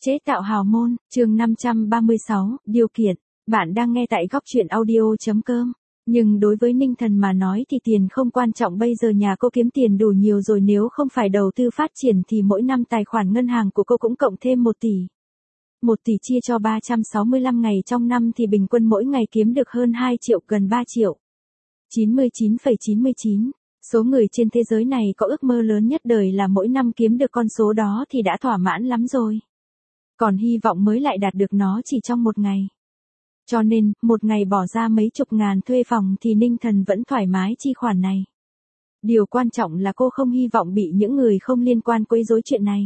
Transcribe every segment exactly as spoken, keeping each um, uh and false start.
Chế tạo hào môn, chương năm trăm ba mươi sáu, điều kiện. Bạn đang nghe tại góc truyện audio.com. Nhưng đối với Ninh Thần mà nói thì tiền không quan trọng, bây giờ nhà cô kiếm tiền đủ nhiều rồi, nếu không phải đầu tư phát triển thì mỗi năm tài khoản ngân hàng của cô cũng cộng thêm một tỷ. một tỷ chia cho ba trăm sáu mươi lăm ngày trong năm thì bình quân mỗi ngày kiếm được hơn hai triệu, gần ba triệu. chín mươi chín phẩy chín mươi chín. Số người trên thế giới này có ước mơ lớn nhất đời là mỗi năm kiếm được con số đó thì đã thỏa mãn lắm rồi. Còn hy vọng mới lại đạt được nó chỉ trong một ngày. Cho nên, một ngày bỏ ra mấy chục ngàn thuê phòng thì Ninh Thần vẫn thoải mái chi khoản này. Điều quan trọng là cô không hy vọng bị những người không liên quan quấy rối chuyện này.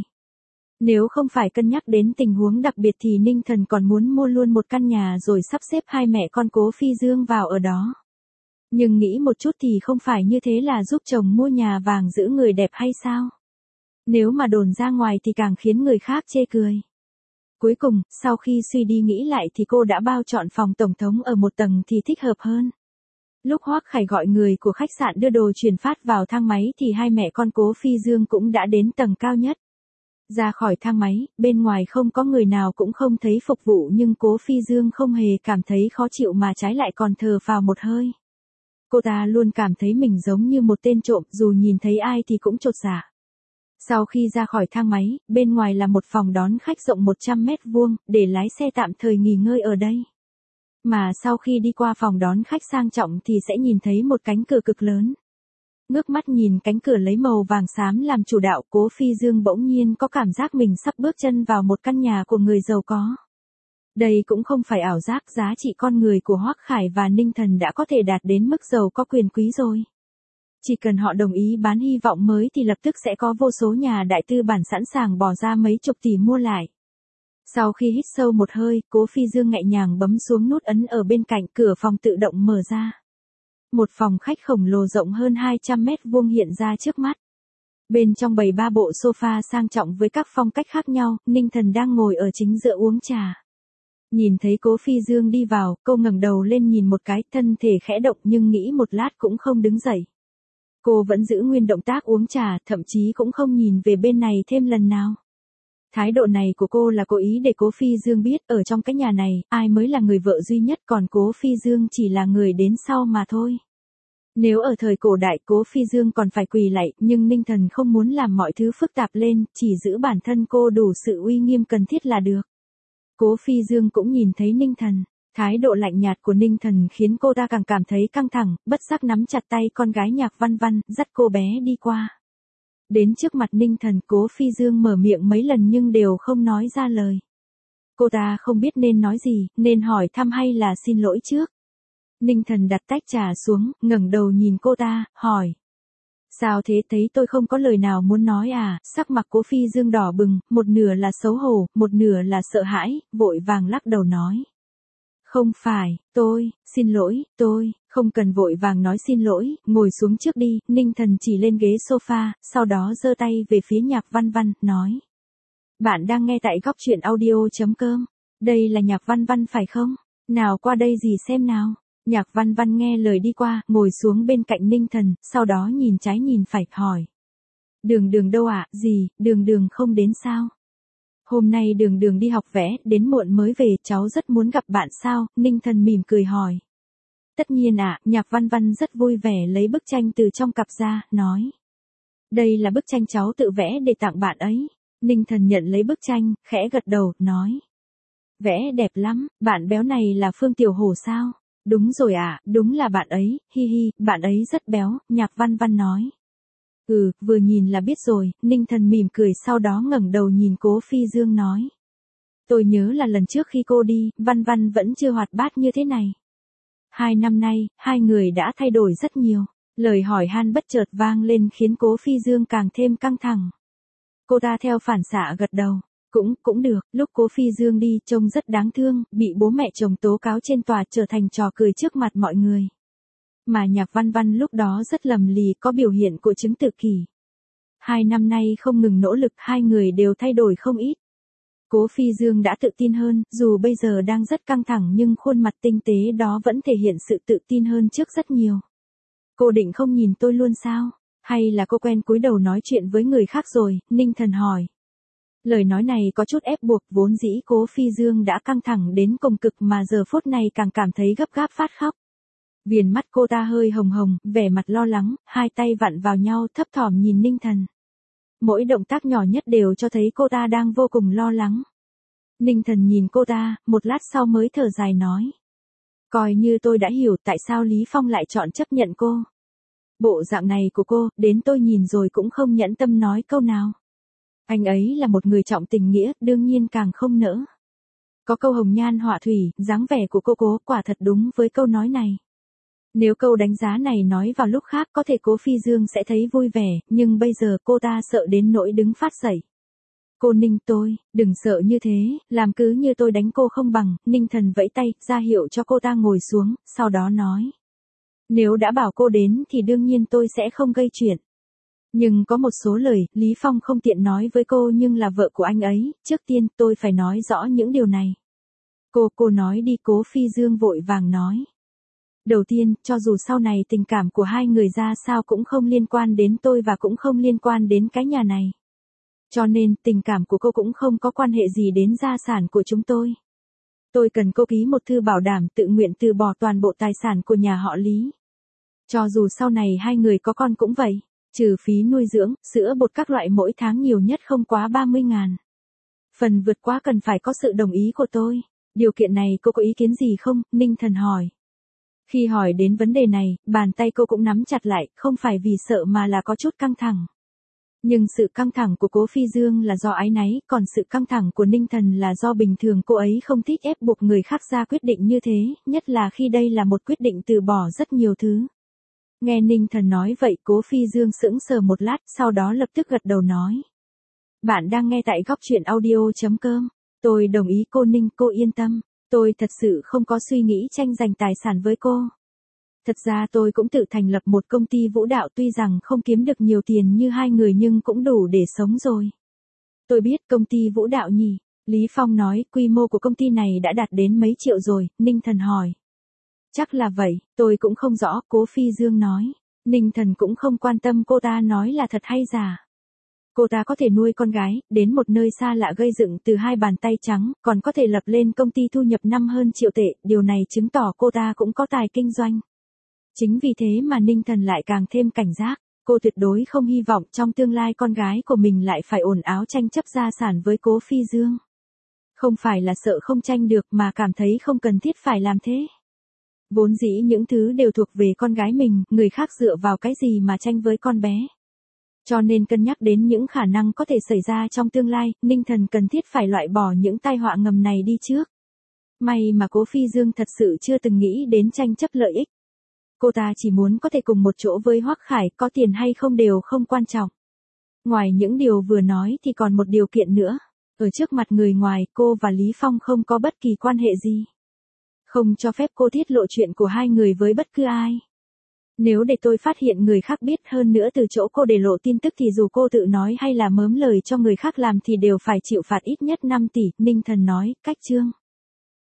Nếu không phải cân nhắc đến tình huống đặc biệt thì Ninh Thần còn muốn mua luôn một căn nhà rồi sắp xếp hai mẹ con Cố Phi Dương vào ở đó. Nhưng nghĩ một chút thì không phải như thế là giúp chồng mua nhà vàng giữ người đẹp hay sao? Nếu mà đồn ra ngoài thì càng khiến người khác chê cười. Cuối cùng, sau khi suy đi nghĩ lại thì cô đã bao chọn phòng tổng thống ở một tầng thì thích hợp hơn. Lúc Hoắc Khải gọi người của khách sạn đưa đồ chuyển phát vào thang máy thì hai mẹ con Cố Phi Dương cũng đã đến tầng cao nhất. Ra khỏi thang máy, bên ngoài không có người nào cũng không thấy phục vụ, nhưng Cố Phi Dương không hề cảm thấy khó chịu mà trái lại còn thở phào một hơi. Cô ta luôn cảm thấy mình giống như một tên trộm, dù nhìn thấy ai thì cũng chột dạ. Sau khi ra khỏi thang máy, bên ngoài là một phòng đón khách rộng một trăm mét vuông, để lái xe tạm thời nghỉ ngơi ở đây. Mà sau khi đi qua phòng đón khách sang trọng thì sẽ nhìn thấy một cánh cửa cực lớn. Ngước mắt nhìn cánh cửa lấy màu vàng xám làm chủ đạo, Cố Phi Dương bỗng nhiên có cảm giác mình sắp bước chân vào một căn nhà của người giàu có. Đây cũng không phải ảo giác, giá trị con người của Hoắc Khải và Ninh Thần đã có thể đạt đến mức giàu có quyền quý rồi. Chỉ cần họ đồng ý bán hy vọng mới thì lập tức sẽ có vô số nhà đại tư bản sẵn sàng bỏ ra mấy chục tỷ mua lại. Sau khi hít sâu một hơi, Cố Phi Dương nhẹ nhàng bấm xuống nút ấn ở bên cạnh, cửa phòng tự động mở ra. Một phòng khách khổng lồ rộng hơn hai trăm mét vuông hiện ra trước mắt. Bên trong bày ba bộ sofa sang trọng với các phong cách khác nhau, Ninh Thần đang ngồi ở chính giữa uống trà. Nhìn thấy Cố Phi Dương đi vào, cô ngẩng đầu lên nhìn một cái, thân thể khẽ động nhưng nghĩ một lát cũng không đứng dậy. Cô vẫn giữ nguyên động tác uống trà, thậm chí cũng không nhìn về bên này thêm lần nào. Thái độ này của cô là cố ý để Cố Phi Dương biết, ở trong cái nhà này, ai mới là người vợ duy nhất, còn Cố Phi Dương chỉ là người đến sau mà thôi. Nếu ở thời cổ đại Cố Phi Dương còn phải quỳ lạy, nhưng Ninh Thần không muốn làm mọi thứ phức tạp lên, chỉ giữ bản thân cô đủ sự uy nghiêm cần thiết là được. Cố Phi Dương cũng nhìn thấy Ninh Thần. Thái độ lạnh nhạt của Ninh Thần khiến cô ta càng cảm thấy căng thẳng, bất giác nắm chặt tay con gái Nhạc Văn Văn, dắt cô bé đi qua. Đến trước mặt Ninh Thần, Cố Phi Dương mở miệng mấy lần nhưng đều không nói ra lời. Cô ta không biết nên nói gì, nên hỏi thăm hay là xin lỗi trước. Ninh Thần đặt tách trà xuống, ngẩng đầu nhìn cô ta, hỏi. Sao thế, thấy tôi không có lời nào muốn nói à? Sắc mặt Cố Phi Dương đỏ bừng, một nửa là xấu hổ, một nửa là sợ hãi, vội vàng lắc đầu nói. Không phải, tôi, xin lỗi, tôi, không cần vội vàng nói xin lỗi, ngồi xuống trước đi. Ninh Thần chỉ lên ghế sofa, sau đó giơ tay về phía Nhạc Văn Văn, nói. Bạn đang nghe tại góc truyện audio.com. Đây là Nhạc Văn Văn phải không? Nào qua đây gì xem nào. Nhạc Văn Văn nghe lời đi qua, ngồi xuống bên cạnh Ninh Thần, sau đó nhìn trái nhìn phải, hỏi. Đường Đường đâu ạ? À? Gì, Đường Đường không đến sao? Hôm nay Đường Đường đi học vẽ, đến muộn mới về, cháu rất muốn gặp bạn sao? Ninh Thần mỉm cười hỏi. Tất nhiên ạ, à, Nhạc Văn Văn rất vui vẻ lấy bức tranh từ trong cặp ra, nói. Đây là bức tranh cháu tự vẽ để tặng bạn ấy. Ninh Thần nhận lấy bức tranh, khẽ gật đầu, nói. Vẽ đẹp lắm, bạn béo này là Phương Tiểu Hổ sao? Đúng rồi ạ, à, đúng là bạn ấy, hi hi, bạn ấy rất béo, Nhạc Văn Văn nói. Ừ, vừa nhìn là biết rồi, Ninh Thần mỉm cười, sau đó ngẩng đầu nhìn Cố Phi Dương nói. Tôi nhớ là lần trước khi cô đi, Văn Văn vẫn chưa hoạt bát như thế này. Hai năm nay, hai người đã thay đổi rất nhiều. Lời hỏi han bất chợt vang lên khiến Cố Phi Dương càng thêm căng thẳng. Cô ta theo phản xạ gật đầu. Cũng, cũng được, lúc Cố Phi Dương đi trông rất đáng thương, bị bố mẹ chồng tố cáo trên tòa trở thành trò cười trước mặt mọi người. Mà Nhạc Văn Văn lúc đó rất lầm lì, có biểu hiện của chứng tự kỷ. Hai năm nay không ngừng nỗ lực, hai người đều thay đổi không ít. Cố Phi Dương đã tự tin hơn, dù bây giờ đang rất căng thẳng nhưng khuôn mặt tinh tế đó vẫn thể hiện sự tự tin hơn trước rất nhiều. Cô định không nhìn tôi luôn sao? Hay là cô quen cúi đầu nói chuyện với người khác rồi? Ninh Thần hỏi. Lời nói này có chút ép buộc, vốn dĩ Cố Phi Dương đã căng thẳng đến cùng cực mà giờ phút này càng cảm thấy gấp gáp phát khóc. Viền mắt cô ta hơi hồng hồng, vẻ mặt lo lắng, hai tay vặn vào nhau thấp thỏm nhìn Ninh Thần. Mỗi động tác nhỏ nhất đều cho thấy cô ta đang vô cùng lo lắng. Ninh Thần nhìn cô ta, một lát sau mới thở dài nói. Coi như tôi đã hiểu tại sao Lý Phong lại chọn chấp nhận cô. Bộ dạng này của cô, đến tôi nhìn rồi cũng không nhẫn tâm nói câu nào. Anh ấy là một người trọng tình nghĩa, đương nhiên càng không nỡ. Có câu hồng nhan họa thủy, dáng vẻ của cô Cố quả thật đúng với câu nói này. Nếu câu đánh giá này nói vào lúc khác có thể Cố Phi Dương sẽ thấy vui vẻ, nhưng bây giờ cô ta sợ đến nỗi đứng phát dậy. Cô Ninh tôi, đừng sợ như thế, làm cứ như tôi đánh cô không bằng. Ninh Thần vẫy tay, ra hiệu cho cô ta ngồi xuống, sau đó nói. Nếu đã bảo cô đến thì đương nhiên tôi sẽ không gây chuyện. Nhưng có một số lời, Lý Phong không tiện nói với cô nhưng là vợ của anh ấy, trước tiên tôi phải nói rõ những điều này. Cô, cô nói đi. Cố Phi Dương vội vàng nói. Đầu tiên, cho dù sau này tình cảm của hai người ra sao cũng không liên quan đến tôi và cũng không liên quan đến cái nhà này. Cho nên, tình cảm của cô cũng không có quan hệ gì đến gia sản của chúng tôi. Tôi cần cô ký một thư bảo đảm tự nguyện từ bỏ toàn bộ tài sản của nhà họ Lý. Cho dù sau này hai người có con cũng vậy, trừ phí nuôi dưỡng, sữa bột các loại mỗi tháng nhiều nhất không quá ba mươi ngàn. Phần vượt quá cần phải có sự đồng ý của tôi. Điều kiện này cô có ý kiến gì không? Ninh Thần hỏi. Khi hỏi đến vấn đề này, bàn tay cô cũng nắm chặt lại, không phải vì sợ mà là có chút căng thẳng. Nhưng sự căng thẳng của Cố Phi Dương là do áy náy, còn sự căng thẳng của Ninh Thần là do bình thường cô ấy không thích ép buộc người khác ra quyết định như thế, nhất là khi đây là một quyết định từ bỏ rất nhiều thứ. Nghe Ninh Thần nói vậy, Cố Phi Dương sững sờ một lát, sau đó lập tức gật đầu nói. Bạn đang nghe tại góc truyện audio chấm com. Tôi đồng ý cô Ninh, cô yên tâm. Tôi thật sự không có suy nghĩ tranh giành tài sản với cô. Thật ra tôi cũng tự thành lập một công ty vũ đạo, tuy rằng không kiếm được nhiều tiền như hai người nhưng cũng đủ để sống rồi. Tôi biết công ty vũ đạo nhỉ? Lý Phong nói. Quy mô của công ty này đã đạt đến mấy triệu rồi? Ninh Thần hỏi. Chắc là vậy, tôi cũng không rõ. Cố Phi Dương nói. Ninh Thần cũng không quan tâm cô ta nói là thật hay giả. Cô ta có thể nuôi con gái, đến một nơi xa lạ gây dựng từ hai bàn tay trắng, còn có thể lập lên công ty thu nhập năm hơn triệu tệ, điều này chứng tỏ cô ta cũng có tài kinh doanh. Chính vì thế mà Ninh Thần lại càng thêm cảnh giác, cô tuyệt đối không hy vọng trong tương lai con gái của mình lại phải ồn ào tranh chấp gia sản với Cố Phi Dương. Không phải là sợ không tranh được mà cảm thấy không cần thiết phải làm thế. Vốn dĩ những thứ đều thuộc về con gái mình, người khác dựa vào cái gì mà tranh với con bé. Cho nên cân nhắc đến những khả năng có thể xảy ra trong tương lai, Ninh Thần cần thiết phải loại bỏ những tai họa ngầm này đi trước. May mà Cố Phi Dương thật sự chưa từng nghĩ đến tranh chấp lợi ích. Cô ta chỉ muốn có thể cùng một chỗ với Hoắc Khải, có tiền hay không đều không quan trọng. Ngoài những điều vừa nói thì còn một điều kiện nữa. Ở trước mặt người ngoài, cô và Lý Phong không có bất kỳ quan hệ gì. Không cho phép cô tiết lộ chuyện của hai người với bất cứ ai. Nếu để tôi phát hiện người khác biết, hơn nữa từ chỗ cô để lộ tin tức thì dù cô tự nói hay là mớm lời cho người khác làm thì đều phải chịu phạt ít nhất năm tỷ, Ninh Thần nói. Cách chương